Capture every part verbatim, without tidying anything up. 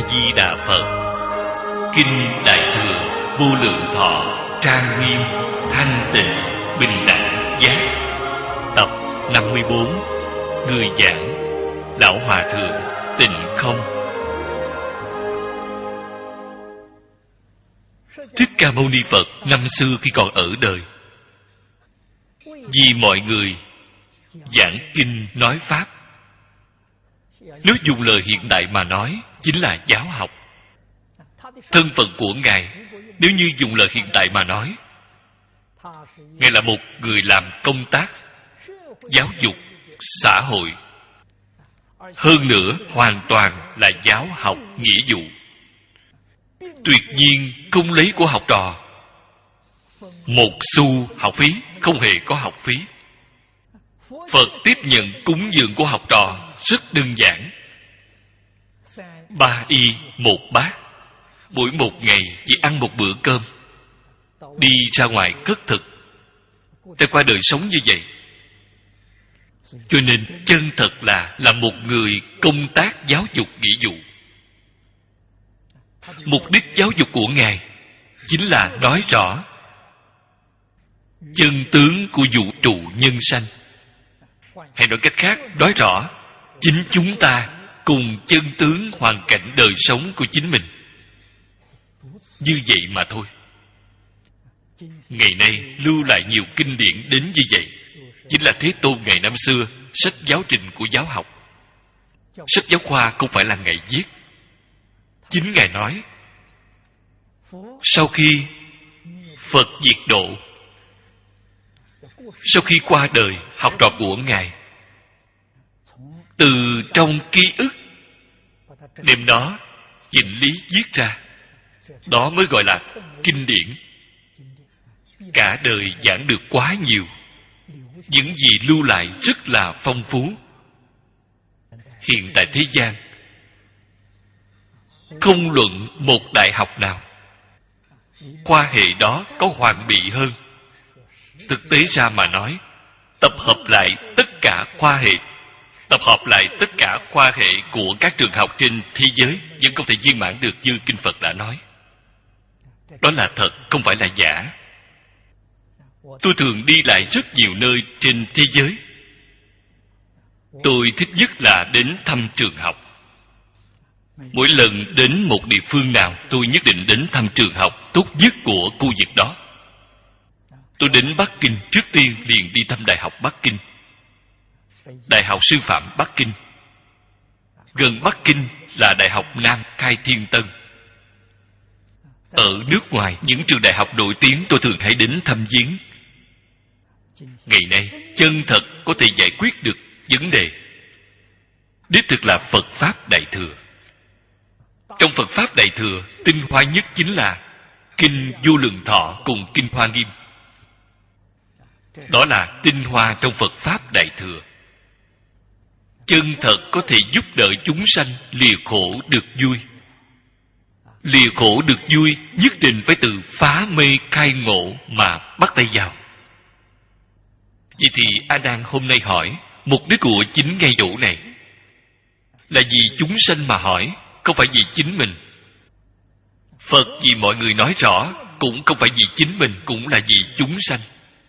Di Đà Phật. Kinh Đại Thừa vô lượng thọ, trang nghiêm, thanh tịnh, bình đẳng, giác. Tập năm mươi bốn. Người giảng Lão Hòa Thượng Tịnh Không. Thích Ca Mâu Ni Phật năm xưa khi còn ở đời, vì mọi người giảng kinh nói pháp, nếu dùng lời hiện đại mà nói, chính là giáo học. Thân phận của Ngài, nếu như dùng lời hiện tại mà nói, Ngài là một người làm công tác giáo dục xã hội. Hơn nữa, hoàn toàn là giáo học nghĩa vụ. Tuyệt nhiên không lấy của học trò một xu học phí, không hề có học phí. Phật tiếp nhận cúng dường của học trò rất đơn giản. Ba y một bát, mỗi một ngày chỉ ăn một bữa cơm, đi ra ngoài cất thực, để qua đời sống như vậy. Cho nên chân thật là là một người công tác giáo dục nghĩa vụ. Mục đích giáo dục của Ngài chính là nói rõ chân tướng của vũ trụ nhân sanh. Hay nói cách khác, nói rõ chính chúng ta cùng chân tướng hoàn cảnh đời sống của chính mình. Như vậy mà thôi. Ngày nay lưu lại nhiều kinh điển đến như vậy, chính là Thế Tôn ngày năm xưa sách giáo trình của giáo học. Sách giáo khoa không phải là Ngài viết. Chính Ngài nói, sau khi Phật diệt độ, sau khi qua đời, học trò của Ngài từ trong ký ức đem nó chỉnh lý viết ra. Đó mới gọi là kinh điển. Cả đời giảng được quá nhiều, những gì lưu lại rất là phong phú. Hiện tại thế gian không luận một đại học nào khoa hệ đó có hoàn bị hơn. Thực tế ra mà nói, tập hợp lại tất cả khoa hệ, tập hợp lại tất cả khoa hệ của các trường học trên thế giới vẫn không thể viên mãn được như Kinh Phật đã nói. Đó là thật, không phải là giả. Tôi thường đi lại rất nhiều nơi trên thế giới. Tôi thích nhất là đến thăm trường học. Mỗi lần đến một địa phương nào, tôi nhất định đến thăm trường học tốt nhất của khu vực đó. Tôi đến Bắc Kinh, trước tiên liền đi thăm Đại học Bắc Kinh, Đại học Sư phạm Bắc Kinh. Gần Bắc Kinh là Đại học Nam Khai Thiên Tân. Ở nước ngoài, những trường đại học nổi tiếng tôi thường hay đến thăm viếng. Ngày nay, chân thật có thể giải quyết được vấn đề. Đích thực là Phật Pháp Đại Thừa. Trong Phật Pháp Đại Thừa, tinh hoa nhất chính là Kinh Vô Lượng Thọ cùng Kinh Hoa Nghiêm. Đó là tinh hoa trong Phật Pháp Đại Thừa. Chân thật có thể giúp đỡ chúng sanh lìa khổ được vui. Lìa khổ được vui nhất định phải từ phá mê khai ngộ mà bắt tay vào. Vậy thì A Nan hôm nay hỏi, mục đích của chính ngay chỗ này là vì chúng sanh mà hỏi, không phải vì chính mình. Phật vì mọi người nói rõ, cũng không phải vì chính mình, cũng là vì chúng sanh.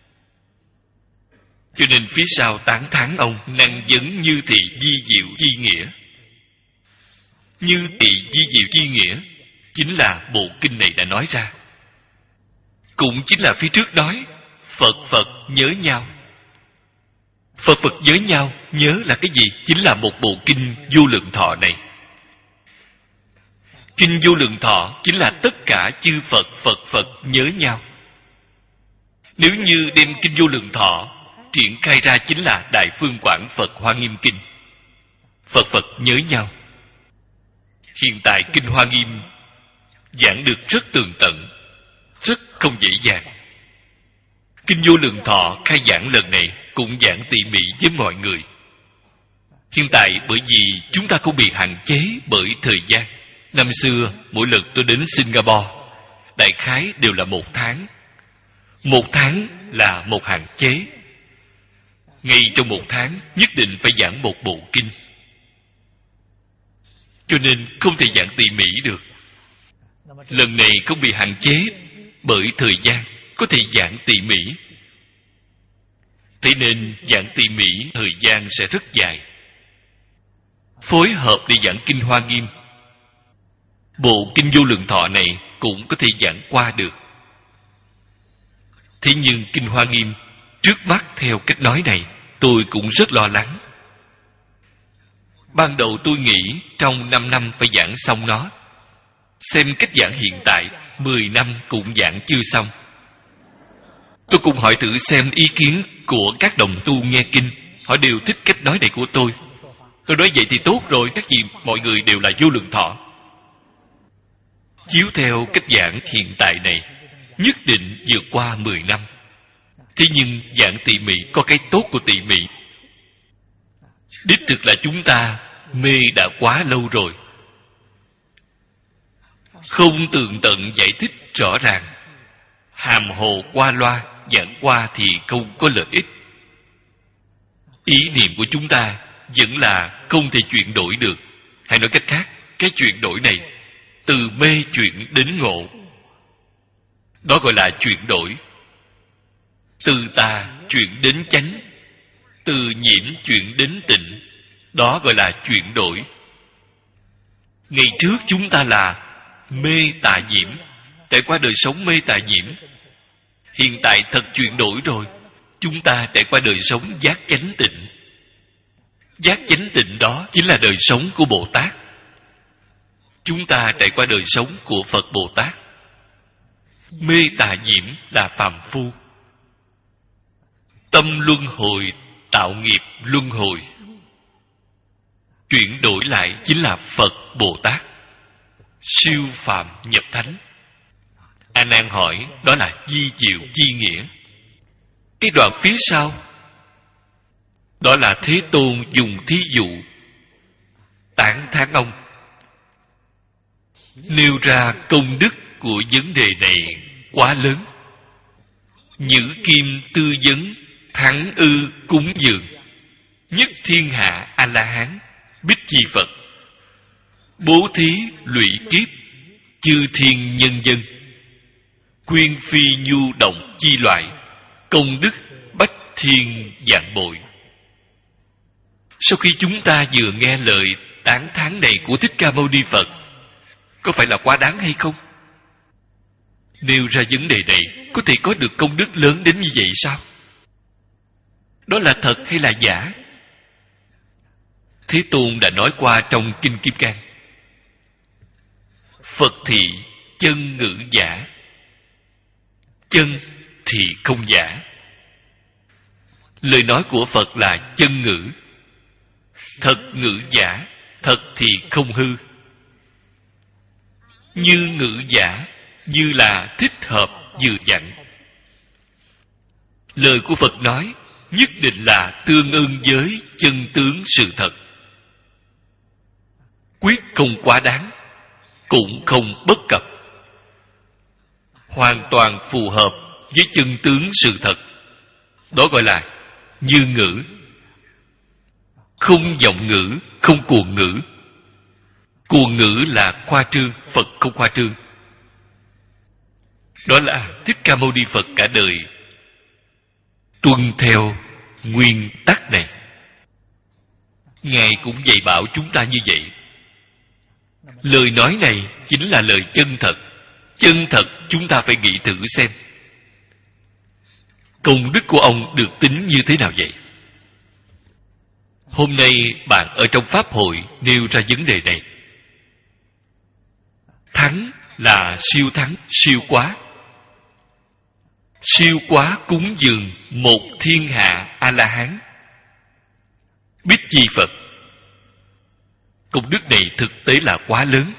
Cho nên phía sau tán thán ông năng vấn như thị di diệu chi nghĩa. Như thị di diệu chi nghĩa chính là bộ kinh này đã nói ra. Cũng chính là phía trước nói Phật Phật nhớ nhau. Phật Phật nhớ nhau, nhớ là cái gì? Chính là một bộ kinh Vô Lượng Thọ này. Kinh Vô Lượng Thọ chính là tất cả chư Phật Phật Phật nhớ nhau. Nếu như đem Kinh Vô Lượng Thọ triển khai ra chính là Đại Phương Quảng Phật Hoa Nghiêm Kinh. Phật Phật nhớ nhau. Hiện tại Kinh Hoa Nghiêm giảng được rất tường tận, rất không dễ dàng. Kinh Vô Lượng Thọ khai giảng lần này cũng giảng tỉ mỉ với mọi người. Hiện tại bởi vì chúng ta không bị hạn chế bởi thời gian. Năm xưa mỗi lần tôi đến Singapore, đại khái đều là một tháng. Một tháng là một hạn chế. Ngay trong một tháng nhất định phải giảng một bộ kinh. cho nên không thể giảng tỉ mỉ được. Lần này không bị hạn chế bởi thời gian, có thể giảng tỉ mỉ. Thế nên giảng tỉ mỉ thời gian sẽ rất dài. Phối hợp để giảng Kinh Hoa Nghiêm, bộ Kinh Vô Lượng Thọ này cũng có thể giảng qua được. Thế nhưng Kinh Hoa Nghiêm trước mắt theo cách nói này, tôi cũng rất lo lắng. Ban đầu tôi nghĩ trong năm năm phải giảng xong nó. Xem cách giảng hiện tại, mười năm cũng giảng chưa xong. Tôi cũng hỏi thử xem ý kiến của các đồng tu nghe kinh. Họ đều thích cách nói này của tôi. Tôi nói vậy thì tốt rồi, các gì mọi người đều là vô lượng thọ. Chiếu theo cách giảng hiện tại này, nhất định vượt qua mười năm. Thế nhưng giảng tỉ mỉ có cái tốt của tỉ mỉ. Đích thực là chúng ta mê đã quá lâu rồi, không tường tận giải thích rõ ràng, hàm hồ qua loa, giảng qua thì không có lợi ích. Ý niệm của chúng ta vẫn là không thể chuyển đổi được. Hay nói cách khác, cái chuyển đổi này từ mê chuyển đến ngộ, đó gọi là chuyển đổi. Từ tà chuyển đến chánh, từ nhiễm chuyển đến tịnh, đó gọi là chuyển đổi. Ngày trước chúng ta là mê tà nhiễm, trải qua đời sống mê tà nhiễm. Hiện tại thật chuyển đổi rồi, chúng ta trải qua đời sống giác chánh tịnh. Giác chánh tịnh đó chính là đời sống của Bồ Tát. Chúng ta trải qua đời sống của Phật Bồ Tát. Mê tà nhiễm là phàm phu. Tâm luân hồi tạo nghiệp luân hồi. Chuyển đổi lại chính là Phật Bồ Tát. Siêu phàm nhập thánh. A Nan hỏi, đó là di diệu chi nghĩa. Cái đoạn phía sau, đó là Thế Tôn dùng thí dụ tán thán ông, nêu ra công đức của vấn đề này quá lớn. Nhữ kim tư vấn thắng ư cúng dường, nhất thiên hạ A La Hán bích chi Phật, bố thí lụy kiếp chư thiên nhân dân, quyên phi nhu động chi loại, công đức bách thiên vạn bội. Sau khi chúng ta vừa nghe lời tán thán này của Thích Ca Mâu Ni Phật, có phải là quá đáng hay không? Nêu ra vấn đề này có thể có được công đức lớn đến như vậy sao? Đó là thật hay là giả? Thế Tôn đã nói qua trong Kinh Kim Cang, Phật thị chân ngữ giả, chân thì không giả. Lời nói của Phật là chân ngữ, thật ngữ giả, thật thì không hư. Như ngữ giả, như là thích hợp vừa vặn. Lời của Phật nói nhất định là tương ưng với chân tướng sự thật, quyết không quá đáng, cũng không bất cập, hoàn toàn phù hợp với chân tướng sự thật. Đó gọi là như ngữ, không vọng ngữ, không cuồng ngữ. Cuồng ngữ là khoa trương, Phật không khoa trương. Đó là Thích Ca Mâu Ni Phật cả đời tuân theo nguyên tắc này. Ngài cũng dạy bảo chúng ta như vậy. Lời nói này chính là lời chân thật. Chân thật chúng ta phải nghĩ thử xem, công đức của ông được tính như thế nào vậy? Hôm nay bạn ở trong Pháp hội nêu ra vấn đề này. Thắng là siêu thắng, siêu quá. Siêu quá cúng dường một thiên hạ A-la-hán bích chi Phật. Công đức này thực tế là quá lớn.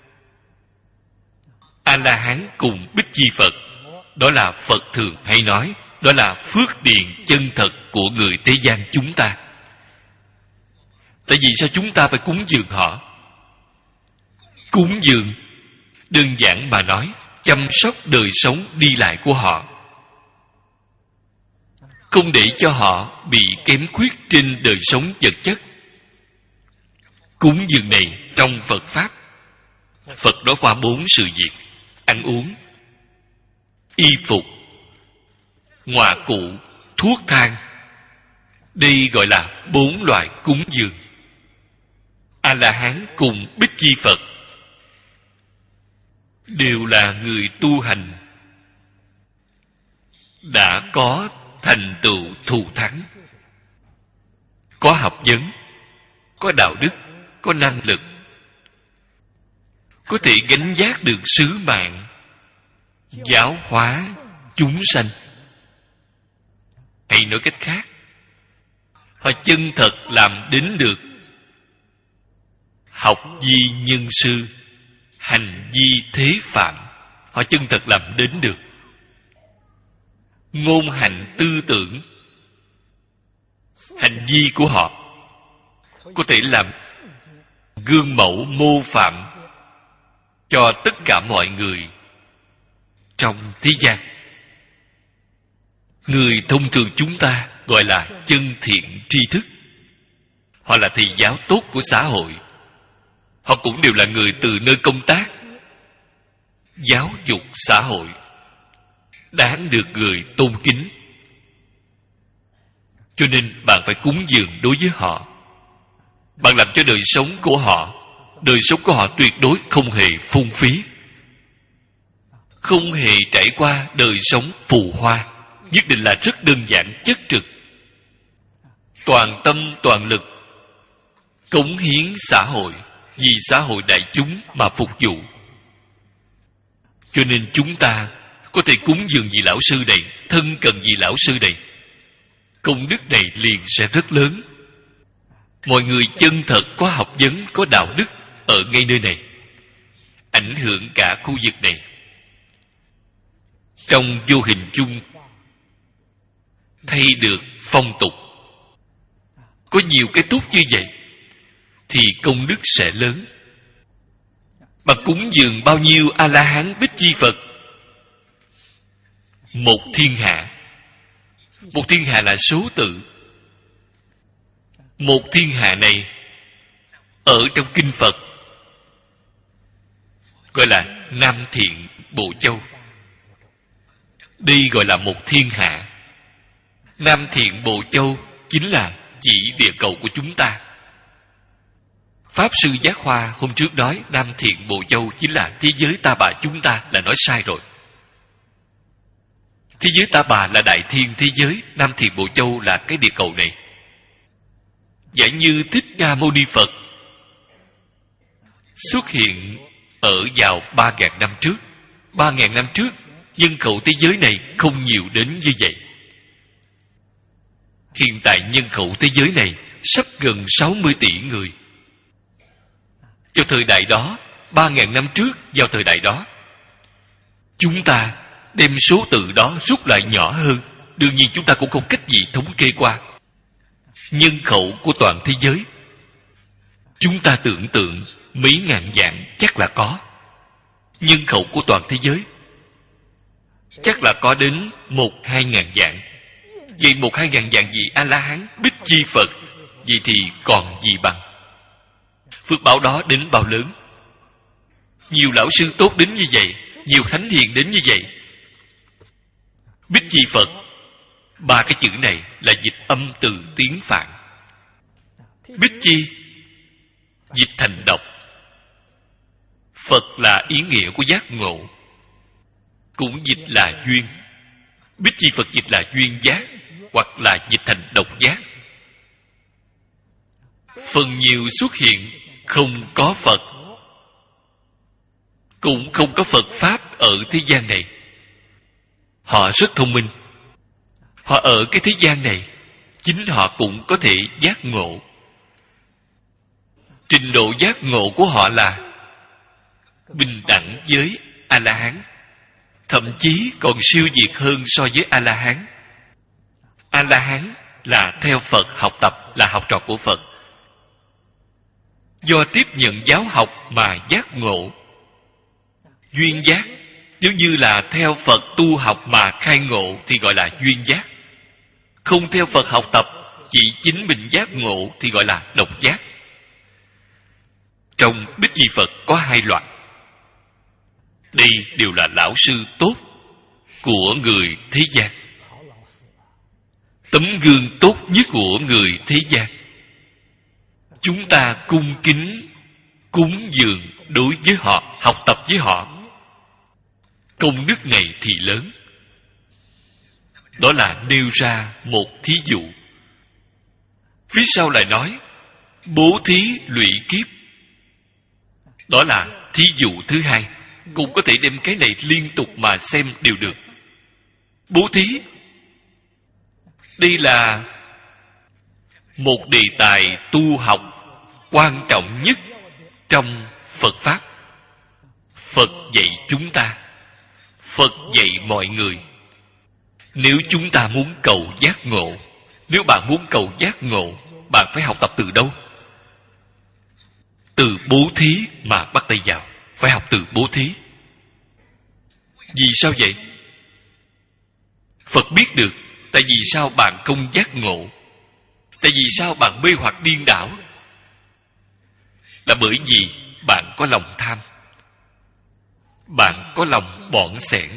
A-la-hán cùng bích chi Phật, đó là Phật thường hay nói, đó là phước điền chân thật của người thế gian chúng ta. Tại vì sao chúng ta phải cúng dường họ? Cúng dường đơn giản mà nói, chăm sóc đời sống đi lại của họ, không để cho họ bị kém khuyết trên đời sống vật chất. Cúng dường này trong Phật Pháp, Phật nói qua bốn sự việc: ăn uống, y phục, ngoại cụ, thuốc thang. Đây gọi là bốn loại cúng dường. A-la-hán cùng Bích Chi Phật đều là người tu hành đã có thành tựu thù thắng, có học vấn, có đạo đức, có năng lực, có thể gánh vác được sứ mạng giáo hóa chúng sanh. Hay nói cách khác, họ chân thật làm đến được học vi nhân sư, hành vi thế phạm. Họ chân thật làm đến được. Ngôn hành tư tưởng, hành vi của họ có thể làm gương mẫu mô phạm cho tất cả mọi người trong thế gian. Người thông thường chúng ta gọi là chân thiện tri thức. Họ là thầy giáo tốt của xã hội. Họ cũng đều là người từ nơi công tác giáo dục xã hội, đáng được người tôn kính. Cho nên bạn phải cúng dường đối với họ. Bạn làm cho đời sống của họ, đời sống của họ tuyệt đối không hề phung phí, không hề trải qua đời sống phù hoa, nhất định là rất đơn giản chất trực, toàn tâm toàn lực cống hiến xã hội, vì xã hội đại chúng mà phục vụ. Cho nên chúng ta có thể cúng dường vị lão sư này, thân cận vị lão sư này, công đức này liền sẽ rất lớn. Mọi người chân thật có học vấn, có đạo đức ở ngay nơi này, ảnh hưởng cả khu vực này. Trong vô hình chung thay được phong tục. Có nhiều cái tốt như vậy thì công đức sẽ lớn. Mà cúng dường bao nhiêu A-la-hán Bích Chi Phật? Một thiên hạ. Một thiên hạ là số tự. Một thiên hạ này ở trong kinh Phật gọi là Nam Thiện Bộ Châu. Đây gọi là một thiên hạ. Nam Thiện Bộ Châu chính là chỉ địa cầu của chúng ta. Pháp Sư Giác Hoa hôm trước nói Nam Thiện Bộ Châu chính là thế giới ta bà chúng ta, là nói sai rồi. Thế giới ta bà là đại thiên thế giới, Nam Thiện Bộ Châu là cái địa cầu này. Giả như Thích Ca Mâu Ni Phật xuất hiện ở vào ba ngàn năm trước. Ba ngàn năm trước, nhân khẩu thế giới này không nhiều đến như vậy. Hiện tại nhân khẩu thế giới này sắp gần sáu mươi tỷ người. Vào thời đại đó, ba ngàn năm trước, vào thời đại đó, chúng ta đem số tự đó rút lại nhỏ hơn. Đương nhiên chúng ta cũng không cách gì thống kê qua nhân khẩu của toàn thế giới. Chúng ta tưởng tượng mấy ngàn vạn chắc là có. Nhân khẩu của toàn thế giới chắc là có đến một hai ngàn vạn. Vậy một hai ngàn vạn vị A-la-hán Bích Chi Phật, vậy thì còn gì bằng? Phước báo đó đến bao lớn? Nhiều lão sư tốt đến như vậy, nhiều thánh hiền đến như vậy. Bích Chi Phật, ba cái chữ này là dịch âm từ tiếng Phạn. Bích Chi dịch thành độc. Phật là ý nghĩa của giác ngộ, cũng dịch là duyên. Bích Chi Phật dịch là duyên giác, hoặc là dịch thành độc giác. Phần nhiều xuất hiện không có Phật, cũng không có Phật Pháp ở thế gian này. Họ rất thông minh. Họ ở cái thế gian này, chính họ cũng có thể giác ngộ. Trình độ giác ngộ của họ là bình đẳng với A-la-hán, thậm chí còn siêu việt hơn so với A-la-hán. A-la-hán là theo Phật học tập, là học trò của Phật. Do tiếp nhận giáo học mà giác ngộ. Duyên giác, nếu như là theo Phật tu học mà khai ngộ thì gọi là duyên giác. Không theo Phật học tập, chỉ chính mình giác ngộ thì gọi là độc giác. Trong Bích Chi Phật có hai loại. Đây đều là lão sư tốt của người thế gian, tấm gương tốt nhất của người thế gian. Chúng ta cung kính cúng dường đối với họ, học tập với họ, công đức này thì lớn. Đó là nêu ra một thí dụ. Phía sau lại nói bố thí lụy kiếp. Đó là thí dụ thứ hai. Cũng có thể đem cái này liên tục mà xem đều được. Bố thí, đây là một đề tài tu học quan trọng nhất trong Phật Pháp. Phật dạy chúng ta, Phật dạy mọi người. Nếu chúng ta muốn cầu giác ngộ, nếu bạn muốn cầu giác ngộ, bạn phải học tập từ đâu? Từ bố thí mà bắt tay vào. Phải học từ bố thí. Vì sao vậy? Phật biết được tại vì sao bạn không giác ngộ, tại vì sao bạn mê hoặc điên đảo, là bởi vì bạn có lòng tham, bạn có lòng bỏn xẻn,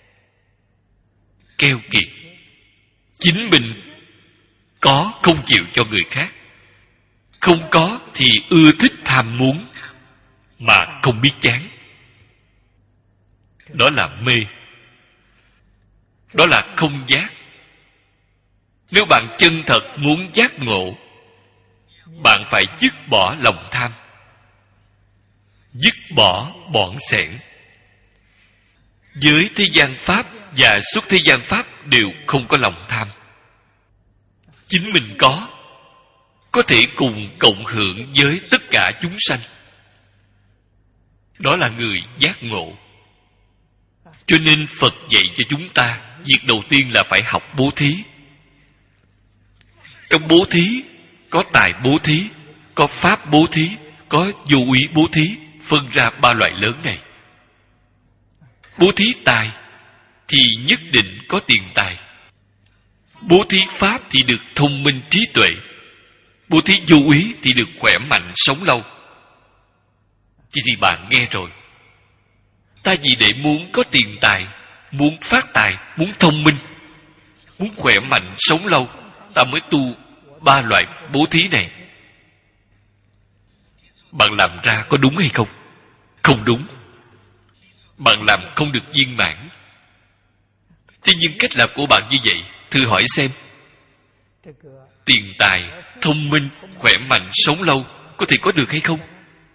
keo kiệt. Chính mình có không chịu cho người khác, không có thì ưa thích tham muốn mà không biết chán. Đó là mê, đó là không giác. Nếu bạn chân thật muốn giác ngộ, bạn phải dứt bỏ lòng tham, dứt bỏ bỏn xẻn. Giới thế gian pháp và xuất thế gian pháp đều không có lòng tham. Chính mình có, có thể cùng cộng hưởng với tất cả chúng sanh. Đó là người giác ngộ. Cho nên Phật dạy cho chúng ta, việc đầu tiên là phải học bố thí. Trong bố thí có tài bố thí, có pháp bố thí, có vô úy bố thí, phân ra ba loại lớn này. Bố thí tài thì nhất định có tiền tài. Bố thí pháp thì được thông minh trí tuệ. Bố thí vô úy thì được khỏe mạnh sống lâu. Thì thì bạn nghe rồi. Ta vì để muốn có tiền tài, muốn phát tài, muốn thông minh, muốn khỏe mạnh sống lâu, ta mới tu ba loại bố thí này. Bạn làm ra có đúng hay không? Không đúng. Bạn làm không được viên mãn. Thế nhưng cách làm của bạn như vậy, thử hỏi xem, tiền tài, thông minh, khỏe mạnh sống lâu có thể có được hay không?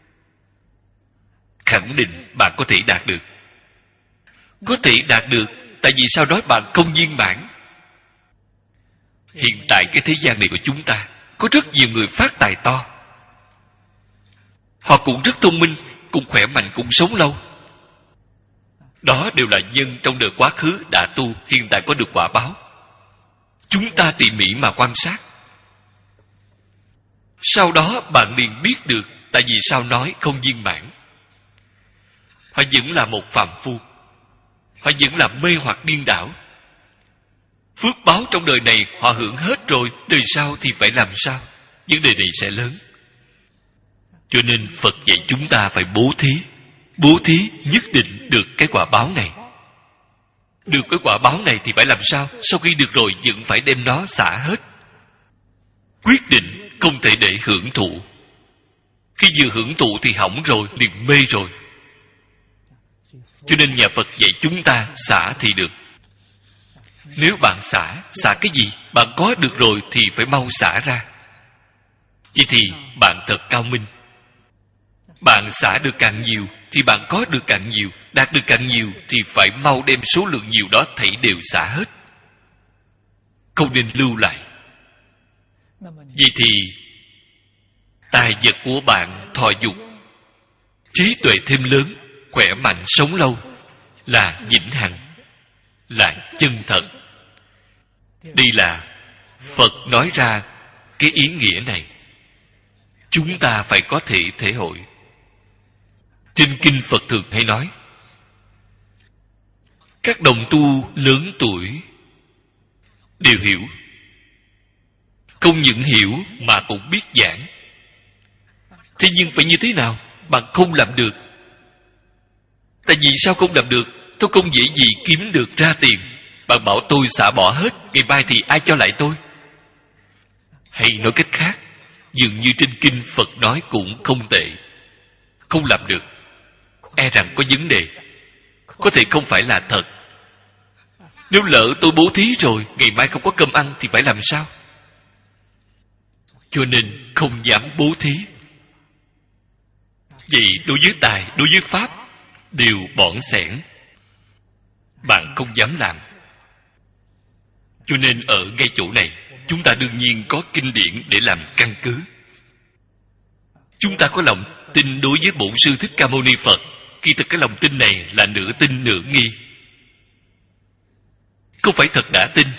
Khẳng định bạn có thể đạt được. Có thể đạt được, tại vì sao nói bạn không viên mãn? Hiện tại cái thế gian này của chúng ta có rất nhiều người phát tài to. Họ cũng rất thông minh, cũng khỏe mạnh, cũng sống lâu. Đó đều là nhân trong đời quá khứ đã tu, hiện tại có được quả báo. Chúng ta tỉ mỉ mà quan sát. Sau đó bạn liền biết được tại vì sao nói không viên mãn. Họ vẫn là một phàm phu, họ vẫn là mê hoặc điên đảo. Phước báo trong đời này họ hưởng hết rồi, đời sau thì phải làm sao? Vấn đề này sẽ lớn. Cho nên Phật dạy chúng ta phải bố thí. Bố thí nhất định được cái quả báo này. Được cái quả báo này thì phải làm sao? Sau khi được rồi vẫn phải đem nó xả hết. Quyết định không thể để hưởng thụ. Khi vừa hưởng thụ thì hỏng rồi, liền mê rồi. Cho nên nhà Phật dạy chúng ta xả thì được. Nếu bạn xả, xả cái gì? Bạn có được rồi thì phải mau xả ra. Vậy thì bạn thật cao minh. Bạn xả được càng nhiều thì bạn có được càng nhiều. Đạt được càng nhiều thì phải mau đem số lượng nhiều đó thảy đều xả hết, không nên lưu lại. Vậy thì tài vật của bạn thọ dục, trí tuệ thêm lớn, khỏe mạnh sống lâu, là vĩnh hằng, là chân thật. Đây là Phật nói ra cái ý nghĩa này. Chúng ta phải có thể thể hội. Trên kinh Phật thường hay nói, các đồng tu lớn tuổi đều hiểu. Không những hiểu mà cũng biết giảng. Thế nhưng phải như thế nào? bạn không làm được. Tại vì sao không làm được? Tôi không dễ gì kiếm được ra tiền. Bạn bảo tôi xả bỏ hết, ngày mai thì ai cho lại tôi? Hay nói cách khác, dường như trên kinh Phật nói cũng không tệ. Không làm được, e rằng có vấn đề, có thể không phải là thật. Nếu lỡ tôi bố thí rồi, ngày mai không có cơm ăn thì phải làm sao? Cho nên không dám bố thí. Vậy đối với tài, đối với pháp đều bỏn xẻn, bạn không dám làm. Cho nên ở ngay chỗ này, chúng ta đương nhiên có kinh điển để làm căn cứ. Chúng ta có lòng tin đối với Bổn Sư Thích Ca Mâu Ni Phật. Kỳ thực cái lòng tin này là nửa tin nửa nghi, không phải thật đã tin.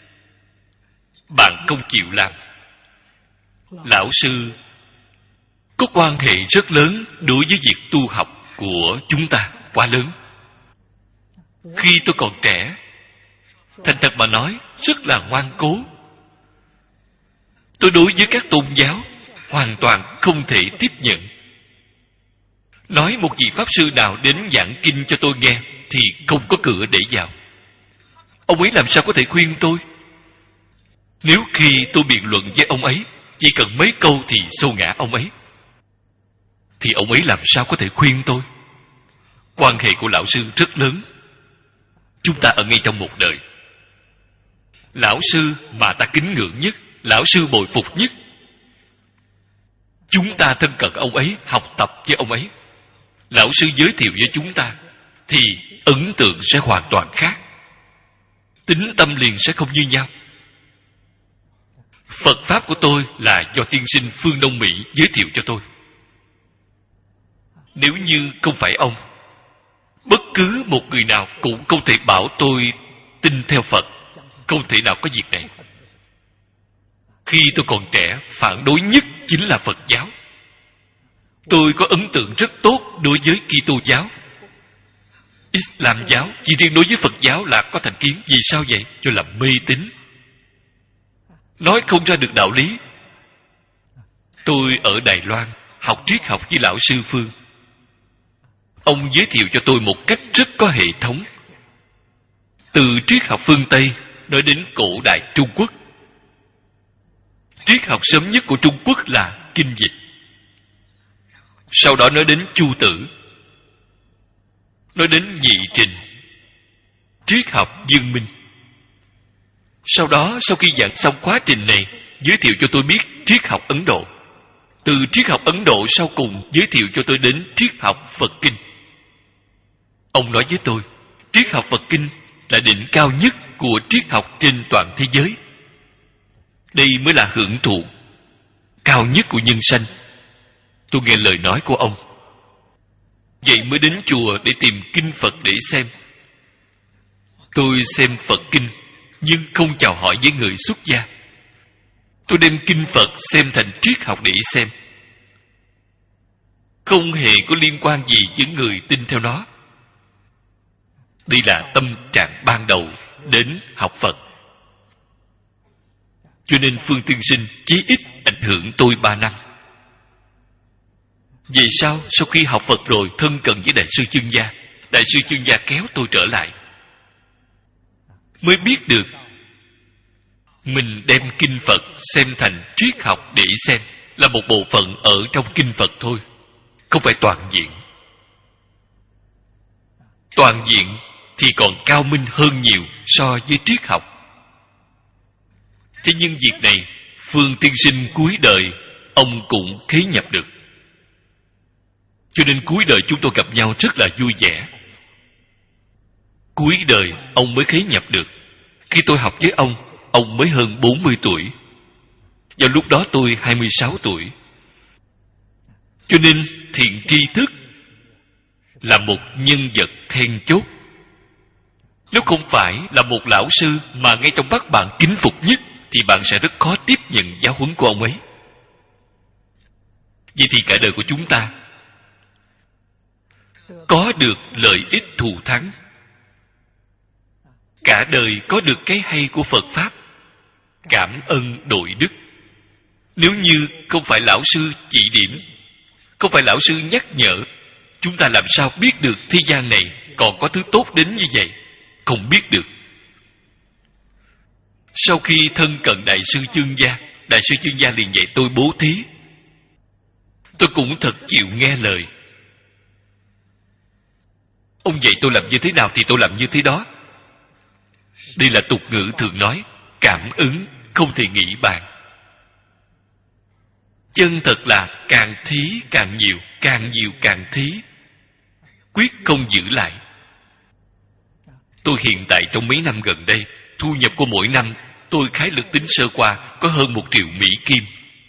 Bạn không chịu làm. Lão sư có quan hệ rất lớn đối với việc tu học của chúng ta, quá lớn. Khi tôi còn trẻ, thành thật mà nói, rất là ngoan cố. Tôi đối với các tôn giáo hoàn toàn không thể tiếp nhận. Nói một vị pháp sư nào đến giảng kinh cho tôi nghe thì không có cửa để vào. Ông ấy làm sao có thể khuyên tôi? Nếu khi tôi biện luận với ông ấy chỉ cần mấy câu thì xô ngã ông ấy, thì ông ấy làm sao có thể khuyên tôi? Quan hệ của lão sư rất lớn. Chúng ta ở ngay trong một đời. Lão sư mà ta kính ngưỡng nhất, lão sư bồi phục nhất, chúng ta thân cận ông ấy, học tập với ông ấy, lão sư giới thiệu với chúng ta, thì ấn tượng sẽ hoàn toàn khác. Tính tâm liền sẽ không như nhau. Phật Pháp của tôi là do tiên sinh phương Đông Mỹ giới thiệu cho tôi. Nếu như không phải ông, bất cứ một người nào cũng không thể bảo tôi tin theo Phật. Không thể nào có việc này. Khi tôi còn trẻ, phản đối nhất chính là Phật giáo. Tôi có ấn tượng rất tốt đối với Kitô giáo. Islam giáo, chỉ riêng đối với Phật giáo là có thành kiến. Vì sao vậy? Cho là mê tín, nói không ra được đạo lý. Tôi ở Đài Loan học triết học với lão sư Phương. Ông giới thiệu cho tôi một cách rất có hệ thống, từ triết học phương Tây nói đến cổ đại Trung Quốc. Triết học sớm nhất của Trung Quốc là kinh dịch, sau đó nói đến Chu Tử, nói đến Nhị Trình, triết học Dương Minh. Sau đó, sau khi giảng xong khóa trình này, giới thiệu cho tôi biết triết học Ấn Độ. Từ triết học Ấn Độ sau cùng giới thiệu cho tôi đến triết học Phật Kinh. Ông nói với tôi, triết học Phật Kinh là đỉnh cao nhất của triết học trên toàn thế giới. Đây mới là hưởng thụ cao nhất của nhân sanh. Tôi nghe lời nói của ông, vậy mới đến chùa để tìm kinh Phật để xem. Tôi xem Phật Kinh nhưng không chào hỏi với người xuất gia. Tôi đem kinh Phật xem thành triết học để xem, không hề có liên quan gì với người tin theo nó. Đây là tâm trạng ban đầu đến học Phật. Cho nên Phương tiên sinh chí ít ảnh hưởng tôi ba năm. Về sau, sau khi học Phật rồi, thân cận với Đại sư Chương Gia, Đại sư Chương Gia kéo tôi trở lại, mới biết được mình đem kinh Phật xem thành triết học để xem là một bộ phận ở trong kinh Phật thôi, không phải toàn diện. Toàn diện thì còn cao minh hơn nhiều so với triết học. Thế nhưng việc này, Phương tiên sinh cuối đời ông cũng khế nhập được. Cho nên cuối đời chúng tôi gặp nhau rất là vui vẻ. Cuối đời ông mới khế nhập được. Khi tôi học với ông, ông mới hơn bốn mươi tuổi. Vào lúc đó tôi hai mươi sáu tuổi. Cho nên thiện tri thức là một nhân vật then chốt. Nếu không phải là một lão sư mà ngay trong mắt bạn kính phục nhất, thì bạn sẽ rất khó tiếp nhận giáo huấn của ông ấy. Vậy thì cả đời của chúng ta có được lợi ích thù thắng, cả đời có được cái hay của Phật Pháp, cảm ơn đội đức. Nếu như không phải lão sư chỉ điểm, Không phải lão sư nhắc nhở, chúng ta làm sao biết được thế gian này còn có thứ tốt đến như vậy? Không biết được. Sau khi thân cận Đại sư Chương Gia, Đại sư Chương Gia liền dạy tôi bố thí. Tôi cũng thật chịu nghe lời. Ông dạy tôi làm như thế nào thì tôi làm như thế đó. Đây là tục ngữ thường nói, cảm ứng không thể nghĩ bàn. Chân thật là càng thí càng nhiều, càng nhiều càng thí, quyết không giữ lại. Tôi hiện tại trong mấy năm gần đây, thu nhập của mỗi năm tôi khái lực tính sơ qua có hơn một triệu Mỹ Kim.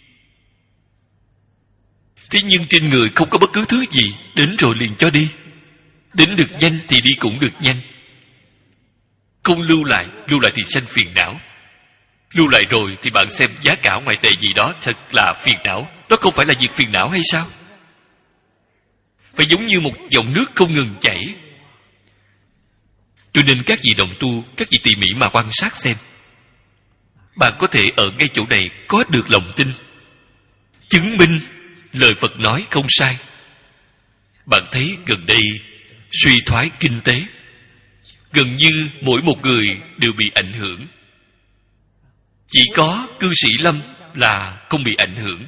Thế nhưng trên người không có bất cứ thứ gì, đến rồi liền cho đi. Đến được nhanh thì đi cũng được nhanh. Không lưu lại, lưu lại thì sanh phiền não. Lưu lại rồi thì bạn xem giá cả ngoại tệ gì đó thật là phiền não. Đó không phải là việc phiền não hay sao? Phải giống như một dòng nước không ngừng chảy. Cho nên các vị đồng tu, các vị tỉ mỉ mà quan sát xem. Bạn có thể ở ngay chỗ này có được lòng tin, chứng minh lời Phật nói không sai. Bạn thấy gần đây suy thoái kinh tế, gần như mỗi một người đều bị ảnh hưởng. Chỉ có cư sĩ Lâm là không bị ảnh hưởng.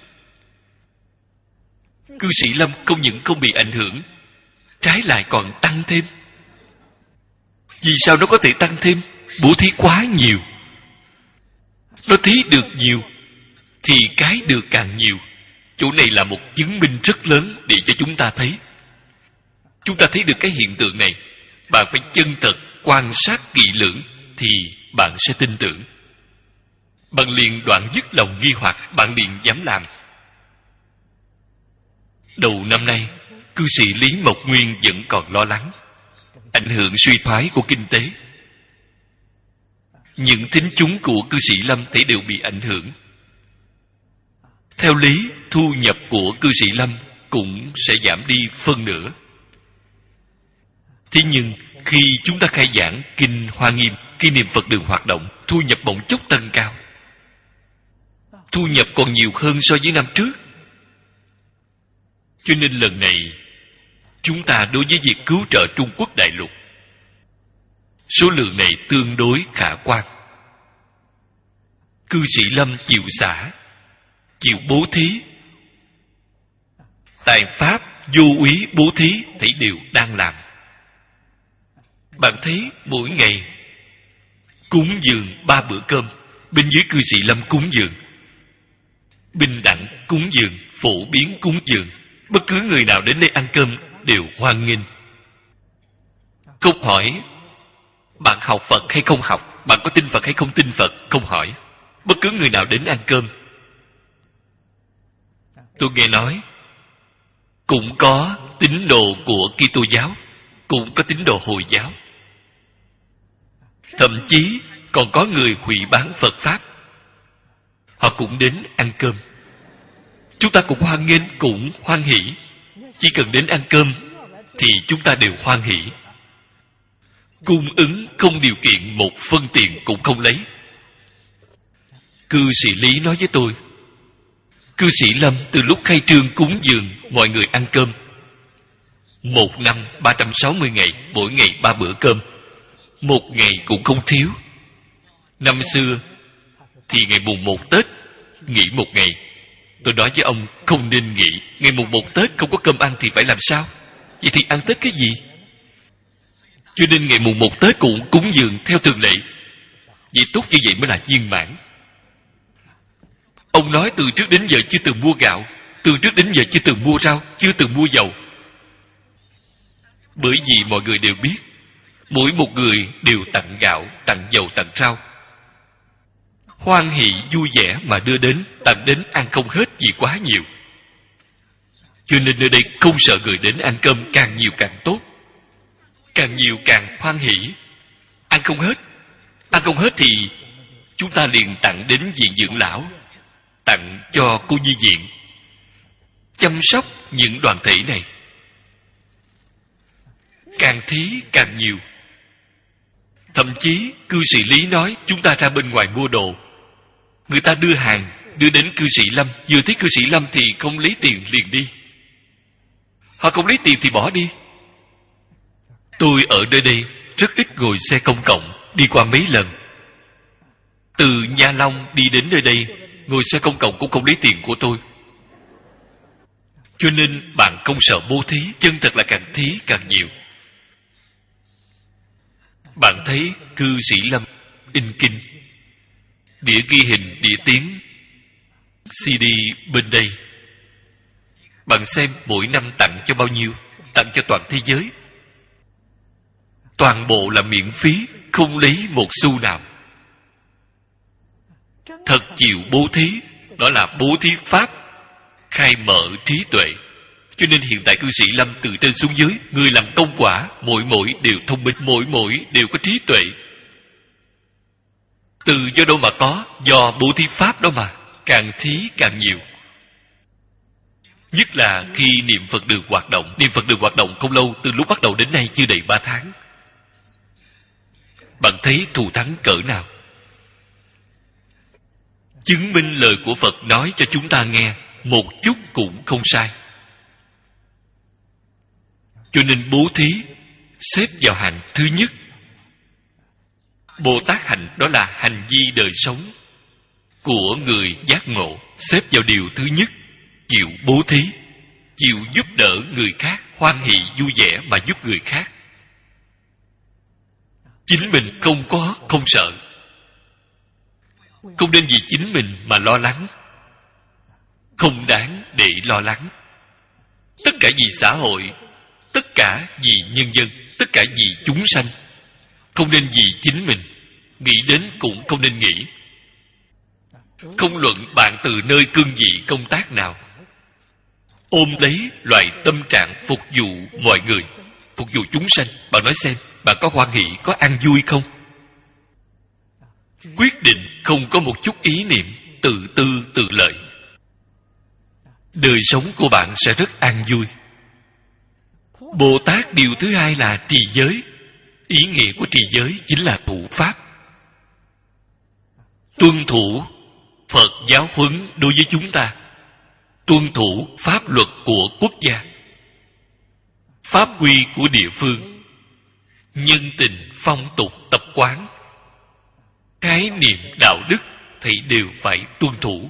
Cư sĩ Lâm không những không bị ảnh hưởng, trái lại còn tăng thêm. Vì sao nó có thể tăng thêm? Bố thí quá nhiều. Nó thí được nhiều thì cái được càng nhiều. Chỗ này là một chứng minh rất lớn để cho chúng ta thấy. Chúng ta thấy được cái hiện tượng này. Bạn phải chân thật quan sát kỹ lưỡng thì bạn sẽ tin tưởng. Bạn liền đoạn dứt lòng nghi hoặc, bạn liền dám làm. Đầu năm nay, cư sĩ Lý Mộc Nguyên vẫn còn lo lắng ảnh hưởng suy thoái của kinh tế. Những thính chúng của cư sĩ Lâm thấy đều bị ảnh hưởng. Theo lý, thu nhập của cư sĩ Lâm cũng sẽ giảm đi phân nửa. Thế nhưng, khi chúng ta khai giảng Kinh Hoa Nghiêm, khi niệm Phật đường hoạt động, thu nhập bỗng chốc tăng cao. Thu nhập còn nhiều hơn so với năm trước. Cho nên lần này, chúng ta đối với việc cứu trợ Trung Quốc đại lục, số lượng này tương đối khả quan. Cư sĩ Lâm chịu xả, chịu bố thí, tài pháp vô úy bố thí thấy đều đang làm. Bạn thấy mỗi ngày cúng dường ba bữa cơm, bên dưới cư sĩ Lâm cúng dường, bình đẳng cúng dường, phổ biến cúng dường. Bất cứ người nào đến đây ăn cơm đều hoan nghênh. Không hỏi bạn học Phật hay không học, bạn có tin Phật hay không tin Phật, không hỏi. Bất cứ người nào đến ăn cơm. Tôi nghe nói cũng có tín đồ của Kitô giáo, cũng có tín đồ Hồi giáo, thậm chí còn có người hủy bán Phật pháp. Họ cũng đến ăn cơm. Chúng ta cũng hoan nghênh, cũng hoan hỷ. Chỉ cần đến ăn cơm thì chúng ta đều hoan hỷ. Cung ứng không điều kiện, một phân tiền cũng không lấy. Cư sĩ Lý nói với tôi, cư sĩ Lâm từ lúc khai trương cúng dường mọi người ăn cơm, một năm ba trăm sáu mươi ngày, mỗi ngày ba bữa cơm, một ngày cũng không thiếu. Năm xưa thì ngày mùng một Tết nghỉ một ngày. Tôi nói với ông không nên nghỉ. Ngày mùng một Tết không có cơm ăn thì phải làm sao? Vậy thì ăn Tết cái gì? Cho nên ngày mùng một Tết cũng cúng dường theo thường lệ. Vậy tốt như vậy mới là viên mãn. Ông nói từ trước đến giờ chưa từng mua gạo, từ trước đến giờ chưa từng mua rau, chưa từng mua dầu. Bởi vì mọi người đều biết, mỗi một người đều tặng gạo, tặng dầu, tặng rau, hoan hỷ vui vẻ mà đưa đến, tặng đến ăn không hết vì quá nhiều. Cho nên nơi đây không sợ người đến ăn cơm càng nhiều càng tốt, càng nhiều càng hoan hỷ. Ăn không hết, ăn không hết thì chúng ta liền tặng đến viện dưỡng lão, tặng cho cô nhi viện, chăm sóc những đoàn thể này. Càng thí càng nhiều. Thậm chí cư sĩ Lý nói chúng ta ra bên ngoài mua đồ, người ta đưa hàng đưa đến cư sĩ Lâm, vừa thấy cư sĩ Lâm thì không lấy tiền liền đi. Họ không lấy tiền thì bỏ đi. Tôi ở nơi đây rất ít ngồi xe công cộng, đi qua mấy lần. Từ Nha Long đi đến nơi đây, ngồi xe công cộng cũng không lấy tiền của tôi. Cho nên bạn không sợ bố thí, chân thật là càng thí càng nhiều. Bạn thấy cư sĩ Lâm in kinh, đĩa ghi hình, đĩa tiếng, xê đê bên đây. Bạn xem mỗi năm tặng cho bao nhiêu? Tặng cho toàn thế giới. Toàn bộ là miễn phí, không lấy một xu nào. Thật chịu bố thí. Đó là bố thí pháp, khai mở trí tuệ. Cho nên hiện tại cư sĩ Lâm từ trên xuống dưới, người làm công quả, mỗi mỗi đều thông minh, mỗi mỗi đều có trí tuệ. Từ do đâu mà có? Do bố thí pháp đó mà. Càng thí càng nhiều. Nhất là khi niệm Phật đường hoạt động. Niệm Phật đường hoạt động không lâu, từ lúc bắt đầu đến nay chưa đầy ba tháng. Bạn thấy thù thắng cỡ nào? Chứng minh lời của Phật nói cho chúng ta nghe, một chút cũng không sai. Cho nên bố thí xếp vào hạnh thứ nhất. Bồ Tát hạnh đó là hành vi đời sống của người giác ngộ, xếp vào điều thứ nhất. Chịu bố thí, chịu giúp đỡ người khác, hoan hỷ vui vẻ mà giúp người khác. Chính mình không có, không sợ. Không nên vì chính mình mà lo lắng. Không đáng để lo lắng. Tất cả vì xã hội, tất cả vì nhân dân, tất cả vì chúng sanh. Không nên vì chính mình. Nghĩ đến cũng không nên nghĩ. Không luận bạn từ nơi cương vị công tác nào, ôm lấy loại tâm trạng phục vụ mọi người, phục vụ chúng sanh. Bạn nói xem, bạn có hoan hỷ, có an vui không? Quyết định không có một chút ý niệm tự tư tự lợi. Đời sống của bạn sẽ rất an vui. Bồ Tát điều thứ hai là trì giới. Ý nghĩa của trì giới chính là thủ pháp. Tuân thủ Phật giáo huấn đối với chúng ta. Tuân thủ pháp luật của quốc gia, pháp quy của địa phương, nhân tình, phong tục, tập quán, khái niệm đạo đức thì đều phải tuân thủ.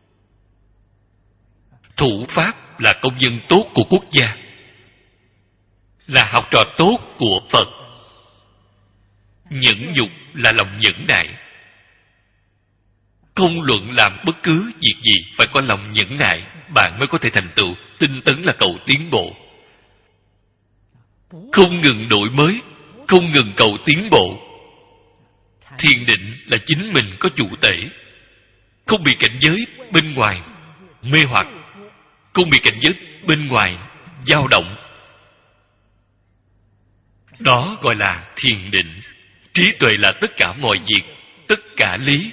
Thủ pháp là công dân tốt của quốc gia, là học trò tốt của Phật. Nhẫn nhục là lòng nhẫn nại. Không luận làm bất cứ việc gì phải có lòng nhẫn nại, bạn mới có thể thành tựu. Tinh tấn là cầu tiến bộ. Không ngừng đổi mới, không ngừng cầu tiến bộ. Thiền định là chính mình có chủ tể, không bị cảnh giới bên ngoài mê hoặc, không bị cảnh giới bên ngoài dao động. Đó gọi là thiền định. Trí tuệ là tất cả mọi việc, tất cả lý,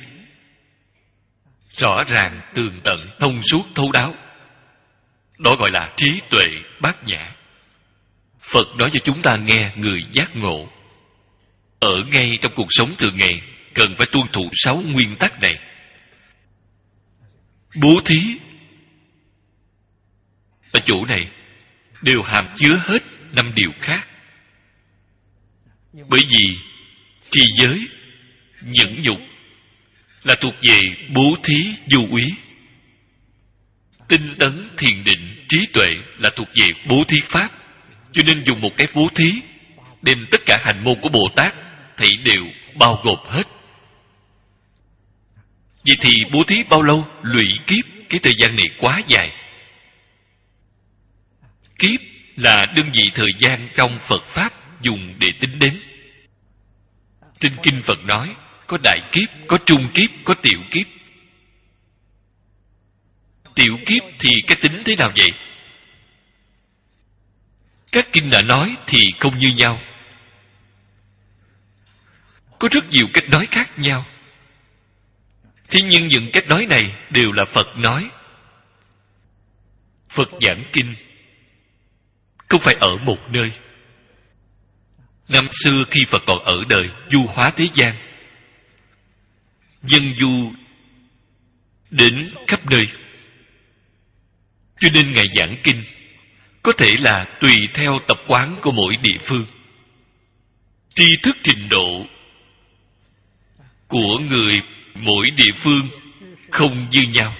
rõ ràng, tường tận, thông suốt, thấu đáo. Đó gọi là trí tuệ bát nhã. Phật nói cho chúng ta nghe, người giác ngộ ở ngay trong cuộc sống thường ngày cần phải tuân thủ sáu nguyên tắc này. Bố thí ở chỗ này đều hàm chứa hết năm điều khác. Bởi vì trì giới, nhẫn nhục là thuộc về bố thí vô úy. Tinh tấn, thiền định, trí tuệ là thuộc về bố thí pháp. Cho nên dùng một cái bố thí đem tất cả hành môn của Bồ Tát thì đều bao gồm hết. Vậy thì bố thí bao lâu? Lụy kiếp. Cái thời gian này quá dài. Kiếp là đơn vị thời gian trong Phật Pháp dùng để tính đến. Trên kinh Phật nói có đại kiếp, có trung kiếp, có tiểu kiếp. Tiểu kiếp thì cái tính thế nào vậy? Các kinh đã nói thì không như nhau. Có rất nhiều cách nói khác nhau. Thế nhưng những cách nói này đều là Phật nói. Phật giảng kinh không phải ở một nơi. Năm xưa khi Phật còn ở đời, du hóa thế gian, dân du đến khắp nơi. Cho nên Ngài giảng kinh có thể là tùy theo tập quán của mỗi địa phương. Tri thức trình độ của người mỗi địa phương không như nhau,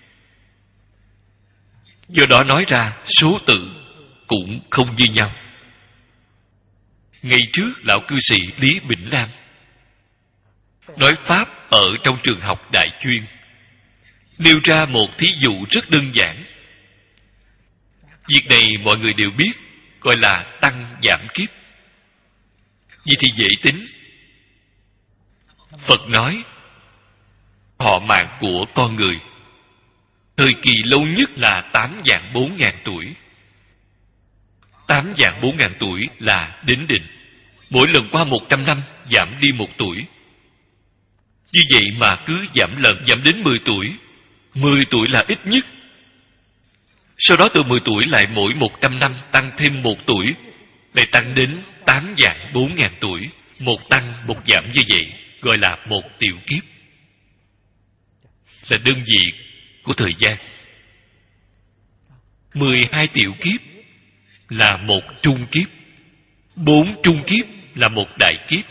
do đó nói ra số tự cũng không như nhau. Ngày trước lão cư sĩ Lý Bỉnh Lam nói pháp ở trong trường học Đại Chuyên, nêu ra một thí dụ rất đơn giản. Việc này mọi người đều biết, gọi là tăng giảm kiếp. Vì thì dễ tính. Phật nói thọ mạng của con người thời kỳ lâu nhất là tám vạn bốn ngàn tuổi. Tám vạn bốn ngàn tuổi là đến định. Mỗi lần qua một trăm năm giảm đi một tuổi. Như vậy mà cứ giảm lần, giảm đến mười tuổi. Mười tuổi là ít nhất. Sau đó từ mười tuổi lại mỗi một trăm năm tăng thêm một tuổi, lại tăng đến tám vạn bốn ngàn tuổi. Một tăng một giảm như vậy gọi là một tiểu kiếp, là đơn vị của thời gian. Mười hai tiểu kiếp là một trung kiếp. Bốn trung kiếp là một đại kiếp.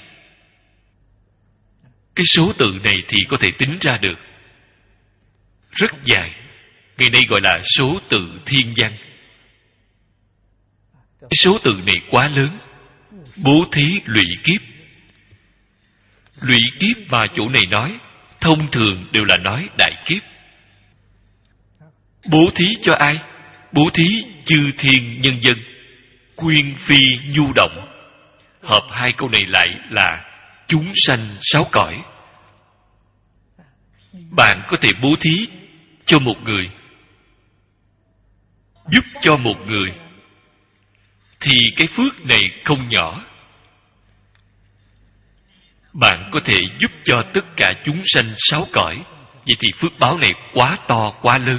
Cái số tự này thì có thể tính ra được, rất dài. Ngày nay gọi là số tự thiên văn. Cái số tự này quá lớn. Bố thí lụy kiếp. Lụy kiếp mà chỗ này nói thông thường đều là nói đại kiếp. Bố thí cho ai? Bố thí chư thiên nhân dân, quyên phi nhu động. Hợp hai câu này lại là chúng sanh sáu cõi. Bạn có thể bố thí cho một người, giúp cho một người, thì cái phước này không nhỏ. Bạn có thể giúp cho tất cả chúng sanh sáu cõi, vậy thì phước báo này quá to quá lớn.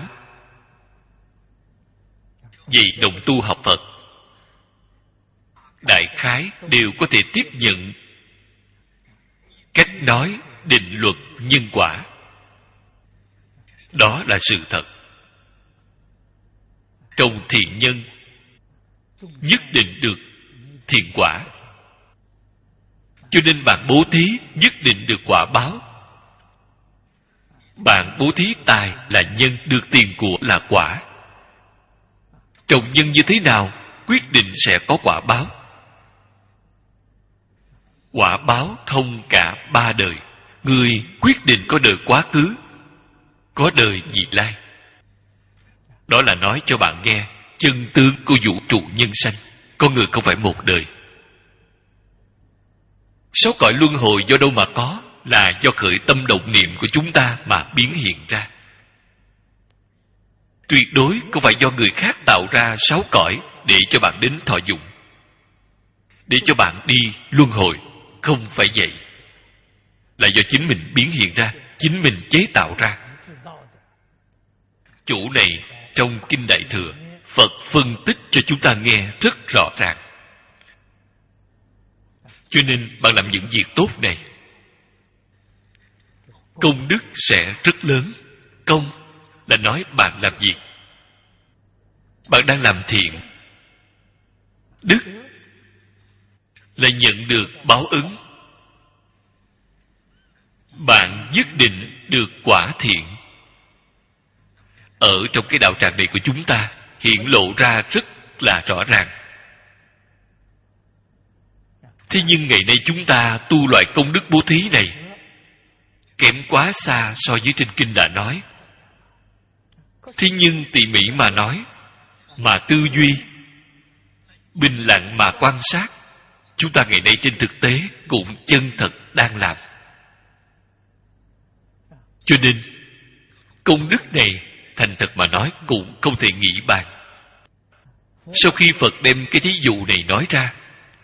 Vì đồng tu học Phật đại khái đều có thể tiếp nhận cách nói định luật nhân quả. Đó là sự thật. Trong thiện nhân nhất định được thiện quả. Cho nên bạn bố thí nhất định được quả báo. Bạn bố thí tài là nhân, được tiền của là quả. Trồng nhân như thế nào quyết định sẽ có quả báo. Quả báo thông cả ba đời. Người quyết định có đời quá khứ, có đời vị lai. Đó là nói cho bạn nghe chân tướng của vũ trụ nhân sanh. Con người không phải một đời. Sáu cõi luân hồi do đâu mà có? Là do khởi tâm động niệm của chúng ta mà biến hiện ra. Tuyệt đối không phải do người khác tạo ra sáu cõi để cho bạn đến thọ dụng, để cho bạn đi luân hồi. Không phải vậy. Là do chính mình biến hiện ra, chính mình chế tạo ra. Chỗ này trong Kinh Đại Thừa, Phật phân tích cho chúng ta nghe rất rõ ràng. Cho nên bạn làm những việc tốt này, công đức sẽ rất lớn. Công là nói bạn làm việc, bạn đang làm thiện. Đức là nhận được báo ứng. Bạn nhất định được quả thiện. Ở trong cái đạo tràng này của chúng ta hiện lộ ra rất là rõ ràng. Thế nhưng ngày nay chúng ta tu loại công đức bố thí này kém quá xa so với trên kinh đã nói. Thế nhưng tỉ mỉ mà nói, mà tư duy, bình lặng mà quan sát, chúng ta ngày nay trên thực tế cũng chân thật đang làm. Cho nên công đức này thành thật mà nói cũng không thể nghĩ bàn. Sau khi Phật đem cái thí dụ này nói ra,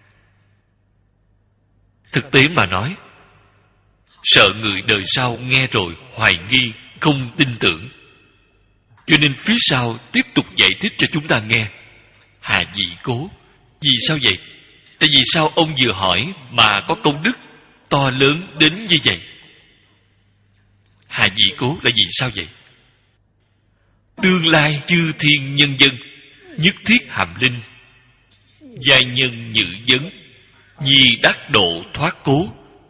thực tế mà nói, sợ người đời sau nghe rồi hoài nghi, không tin tưởng. Cho nên phía sau tiếp tục giải thích cho chúng ta nghe. Hà Dị Cố. Vì sao vậy? Tại vì sao ông vừa hỏi mà có công đức to lớn đến như vậy? Hà Dị Cố là vì sao vậy? Đương lai chư thiên nhân dân nhất thiết hàm linh, giai nhân nhự vấn, nhi đắc độ thoát cố.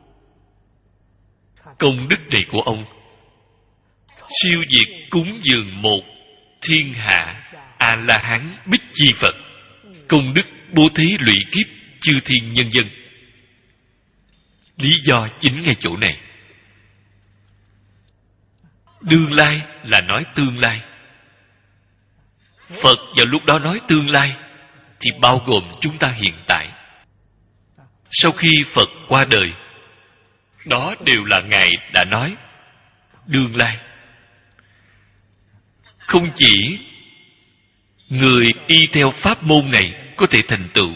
Công đức này của ông siêu diệt cúng dường một thiên hạ a la hán bích chi Phật, công đức bố thí lụy kiếp chư thiên nhân dân. Lý do chính ngay chỗ này. Đương lai là nói tương lai. Phật vào lúc đó nói tương lai thì bao gồm chúng ta hiện tại. Sau khi Phật qua đời, đó đều là Ngài đã nói đương lai. Không chỉ người y theo pháp môn này có thể thành tựu.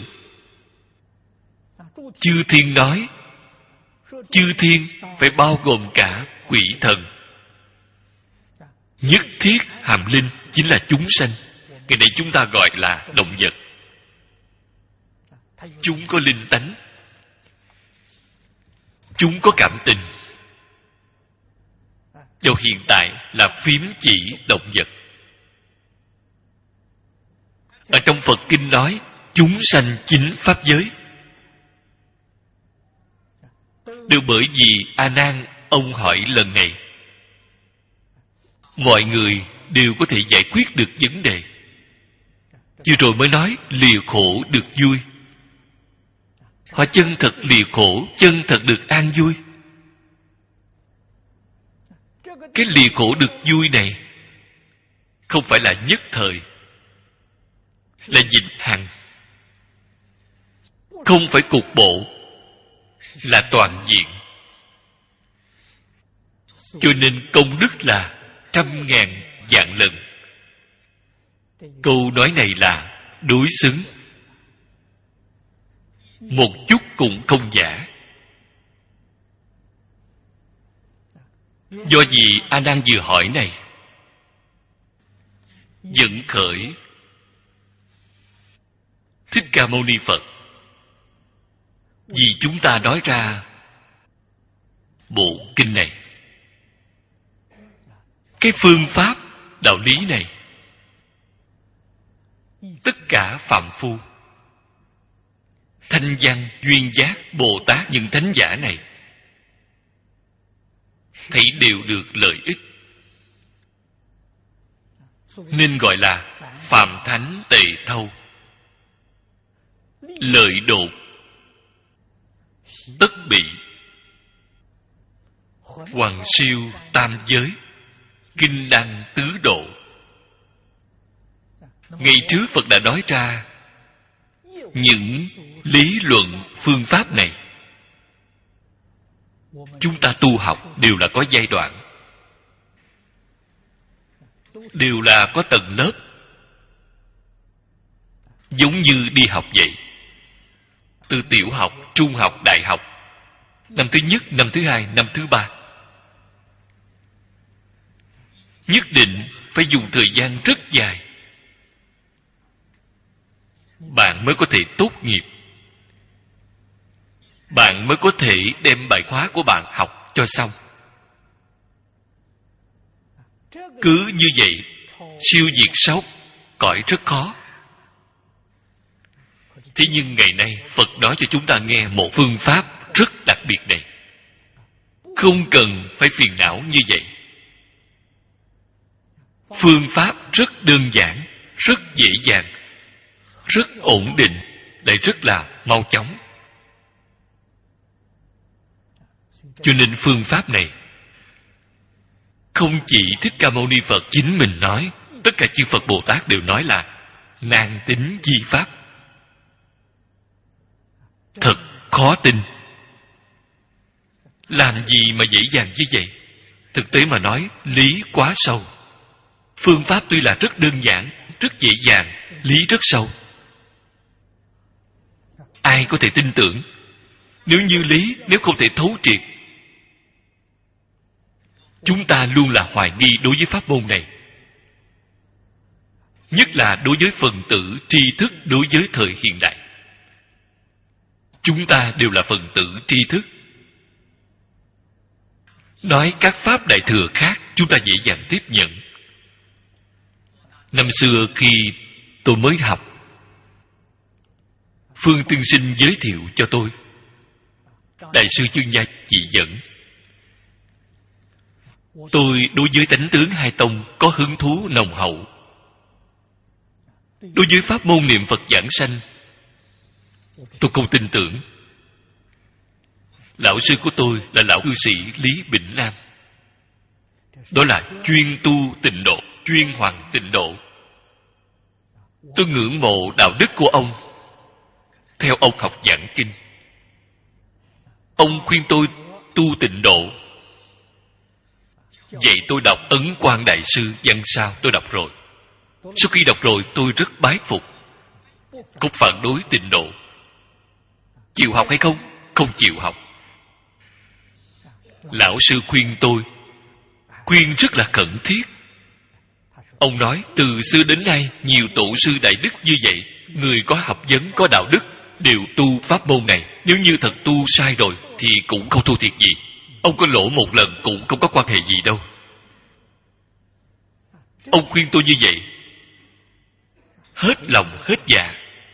Chư thiên nói, chư thiên phải bao gồm cả quỷ thần. Nhất thiết hàm linh chính là chúng sanh. Cái này chúng ta gọi là động vật. Chúng có linh tánh, chúng có cảm tình. Điều hiện tại là phím chỉ động vật. Ở trong Phật Kinh nói chúng sanh chính pháp giới. Đều bởi vì A Nan ông hỏi lần này, mọi người đều có thể giải quyết được vấn đề. Vừa rồi mới nói lìa khổ được vui. Họ chân thật lìa khổ, chân thật được an vui. Cái lìa khổ được vui này không phải là nhất thời, là vĩnh hằng. Không phải cục bộ, là toàn diện. Cho nên công đức là trăm ngàn vạn lần. Câu nói này là đối xứng, một chút cũng không giả. Do gì A Nan vừa hỏi này dẫn khởi Thích Ca Mâu Ni Phật, vì chúng ta nói ra bộ kinh này. Cái phương pháp đạo lý này, tất cả phàm phu, thanh văn, duyên giác, Bồ Tát, những thánh giả này thấy đều được lợi ích, nên gọi là phàm thánh tề thâu. Lợi độ tất bị, hoàng siêu tam giới, kinh đăng tứ độ. Ngày trước Phật đã nói ra những lý luận phương pháp này. Chúng ta tu học đều là có giai đoạn, đều là có tầng lớp, giống như đi học vậy. Từ tiểu học, trung học, đại học, năm thứ nhất, năm thứ hai, năm thứ ba, nhất định phải dùng thời gian rất dài, bạn mới có thể tốt nghiệp, bạn mới có thể đem bài khóa của bạn học cho xong. Cứ như vậy, siêu diệt sáu cõi rất khó. Thế nhưng ngày nay Phật nói cho chúng ta nghe một phương pháp rất đặc biệt này. Không cần phải phiền não như vậy. Phương pháp rất đơn giản, rất dễ dàng, rất ổn định, lại rất là mau chóng. Cho nên phương pháp này không chỉ Thích Ca Mâu Ni Phật chính mình nói, tất cả chư Phật Bồ Tát đều nói là nan tính di pháp. Thật khó tin. Làm gì mà dễ dàng như vậy? Thực tế mà nói, lý quá sâu. Phương pháp tuy là rất đơn giản, rất dễ dàng, lý rất sâu. Ai có thể tin tưởng? Nếu như lý, nếu không thể thấu triệt, chúng ta luôn là hoài nghi đối với pháp môn này. Nhất là đối với phần tử tri thức đối với thời hiện đại. Chúng ta đều là phần tử tri thức. Nói các pháp đại thừa khác, chúng ta dễ dàng tiếp nhận. Năm xưa khi tôi mới học. Phương tiên sinh giới thiệu cho tôi, Đại sư Chương Gia chỉ dẫn. Tôi đối với tánh tướng hai tông có hứng thú nồng hậu. Đối với pháp môn niệm Phật giảng sanh, tôi không tin tưởng. Lão sư của tôi là lão cư sĩ Lý Bỉnh Nam. Đó là chuyên tu tịnh độ, chuyên hoàng tịnh độ. Tôi ngưỡng mộ đạo đức của ông. Theo ông học giảng kinh, ông khuyên tôi tu tịnh độ. Vậy tôi đọc Ấn Quang Đại Sư văn sao, tôi đọc rồi. Sau khi đọc rồi tôi rất bái phục. Không phản đối tịnh độ. Chịu học hay không? Không chịu học. Lão sư khuyên tôi, khuyên rất là khẩn thiết. Ông nói từ xưa đến nay nhiều tổ sư đại đức như vậy, người có học vấn, có đạo đức đều tu pháp môn này. Nếu như thật tu sai rồi thì cũng không thua thiệt gì. Ông có lỗ một lần cũng không có quan hệ gì đâu. Ông khuyên tôi như vậy, hết lòng hết dạ.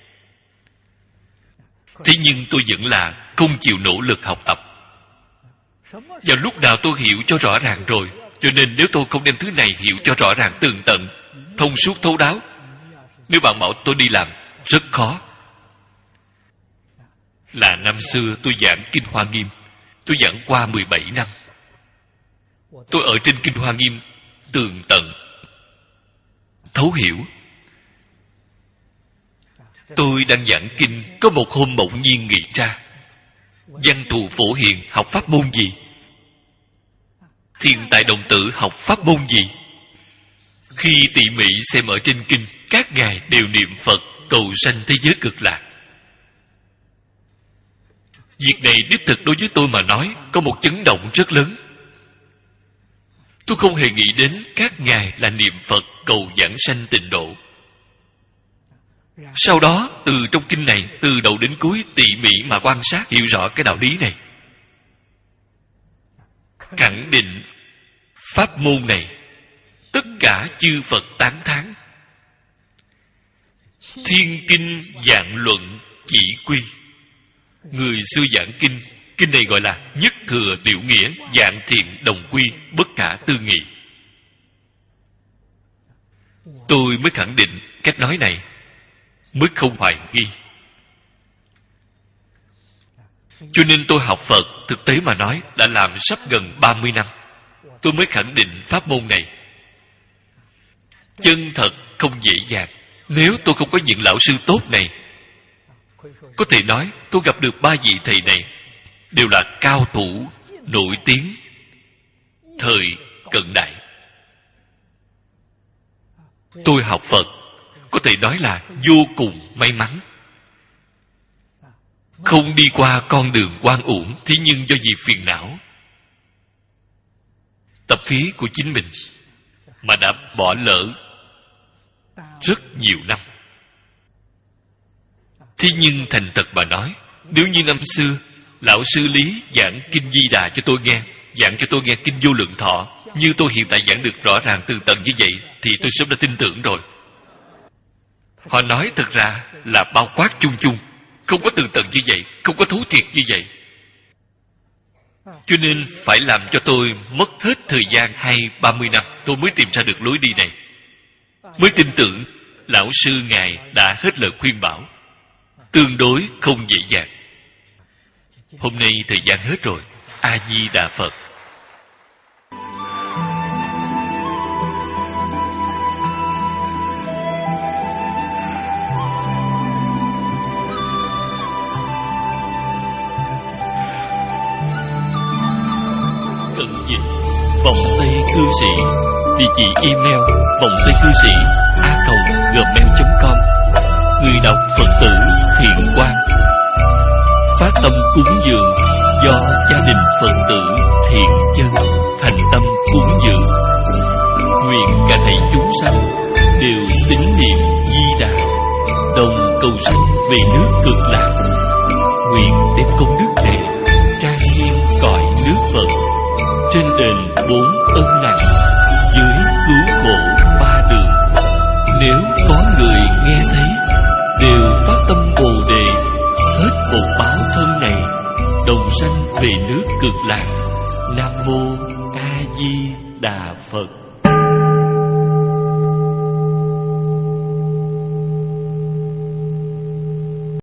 Thế nhưng tôi vẫn là không chịu nỗ lực học tập. Vào lúc nào tôi hiểu cho rõ ràng rồi, cho nên nếu tôi không đem thứ này hiểu cho rõ ràng tường tận, thông suốt thấu đáo, nếu bạn bảo tôi đi làm, rất khó. Là năm xưa tôi giảng Kinh Hoa Nghiêm, tôi giảng qua mười bảy năm. Tôi ở trên Kinh Hoa Nghiêm tường tận, thấu hiểu. Tôi đang giảng kinh, có một hôm bỗng nhiên nghĩ ra, văn thù phổ hiền học pháp môn gì? Thiên tài đồng tử học pháp môn gì? Khi tỉ mỉ xem ở trên kinh, các ngài đều niệm Phật cầu sanh thế giới cực lạc. Việc này đích thực đối với tôi mà nói có một chấn động rất lớn. Tôi không hề nghĩ đến các ngài là niệm Phật cầu giảng sanh tịnh độ. Sau đó từ trong kinh này, từ đầu đến cuối tỉ mỉ mà quan sát, hiểu rõ cái đạo lý này. Khẳng định pháp môn này tất cả chư Phật tán thán. Thiên kinh vạn luận chỉ quy. Người xưa giảng kinh, kinh này gọi là nhất thừa biểu nghĩa, vạn thiện đồng quy, bất khả tư nghị. Tôi mới khẳng định cách nói này, mới không hoài nghi. Cho nên tôi học Phật, thực tế mà nói, đã làm sắp gần ba mươi năm. Tôi mới khẳng định pháp môn này. Chân thật không dễ dàng. Nếu tôi không có những lão sư tốt này, có thể nói tôi gặp được ba vị thầy này đều là cao thủ, nổi tiếng, thời cận đại. Tôi học Phật có thể nói là vô cùng may mắn. Không đi qua con đường oan uổng, thế nhưng do vì phiền não, tập khí của chính mình mà đã bỏ lỡ rất nhiều năm. Thế nhưng thành thật mà nói, nếu như năm xưa lão sư Lý giảng Kinh Di Đà cho tôi nghe, giảng cho tôi nghe Kinh Vô Lượng Thọ, như tôi hiện tại giảng được rõ ràng tường tận như vậy, thì tôi sớm đã tin tưởng rồi. Họ nói thật ra là bao quát chung chung, không có tường tận như vậy, không có thấu triệt như vậy. Cho nên phải làm cho tôi mất hết thời gian hai ba mươi năm, tôi mới tìm ra được lối đi này, mới tin tưởng lão sư ngài đã hết lời khuyên bảo. Tương đối không dễ dàng. Hôm nay thời gian hết rồi. A Di Đà Phật. Cận dịch vòng Tây Cư Sĩ. Địa chỉ email vòng Tây Cư Sĩ a còng gmail chấm com. Người đọc Phật tử Thiện Quang. Phát tâm cúng dường do gia đình Phật tử Thiện Chân thành tâm cúng dường. Nguyện cả thảy chúng sanh đều tín niệm Di Đà, đồng cầu sanh về nước Cực Lạc. Nguyện đem công đức này trang nghiêm cõi nước Phật, trên đền bốn ân nặng, dưới cứu khổ ba đường. Nếu có người nghe đồng sanh về nước Cực Lạc. Nam mô A Di Đà Phật.